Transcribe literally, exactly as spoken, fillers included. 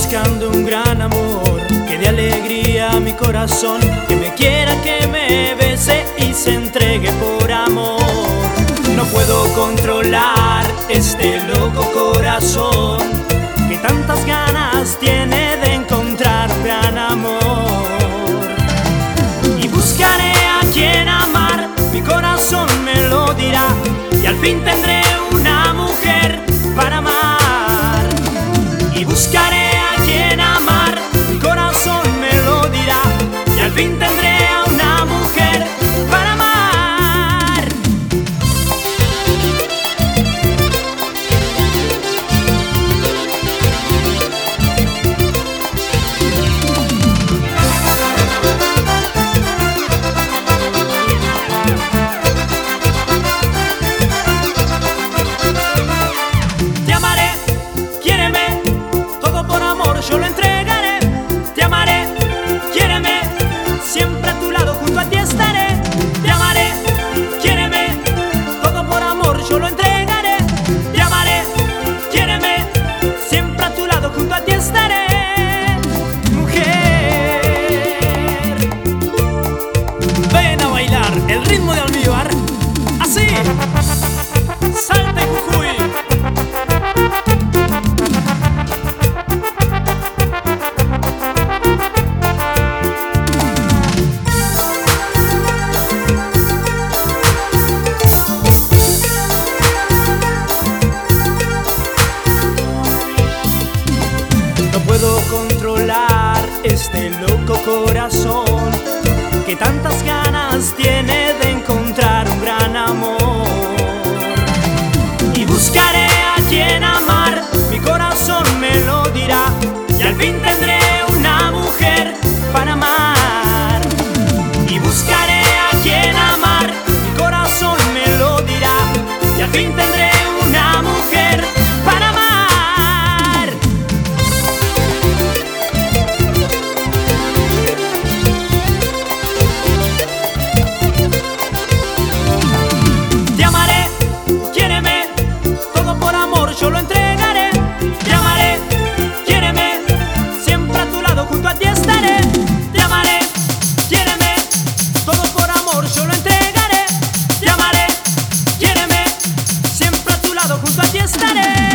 buscando un gran amor que dé alegría a mi corazón, que me quiera, que me bese y se entregue por amor. No puedo controlar este loco corazón que tantas ganas tiene de encontrar un gran amor. Y buscaré a quien amar, mi corazón me lo dirá, y al fin tendré una mujer para amar. Y buscaré a quien amar, mi corazón me lo dirá, y al fin tendré a una mujer para amar. Te amaré, quiéreme, todo por amor yo lo entregaré. Te amaré, quiéreme, siempre a tu lado junto a ti estaré. Te amaré, quiéreme, todo por amor yo lo entregaré. Te amaré, quiéreme, siempre a tu lado junto a ti estaré. Mujer, ven a bailar el ritmo de Almíbar, así, Salta y Jujuy. No puedo controlar este loco corazón que tantas ganas tiene de encontrar un gran amor. Y buscaré a quien amar, mi corazón me lo dirá, y al fin tendré una mujer para amar. Y buscaré a quien amar, mi corazón me lo dirá, y al fin tendré una mujer para amar. Te amaré, quiéreme, todo por amor yo lo entregaré. Te amaré, quiéreme, siempre a tu lado junto a ti estaré. Te amaré, quiéreme, todo por amor yo lo entregaré. Te amaré, quiéreme, siempre a tu lado junto a ti estaré.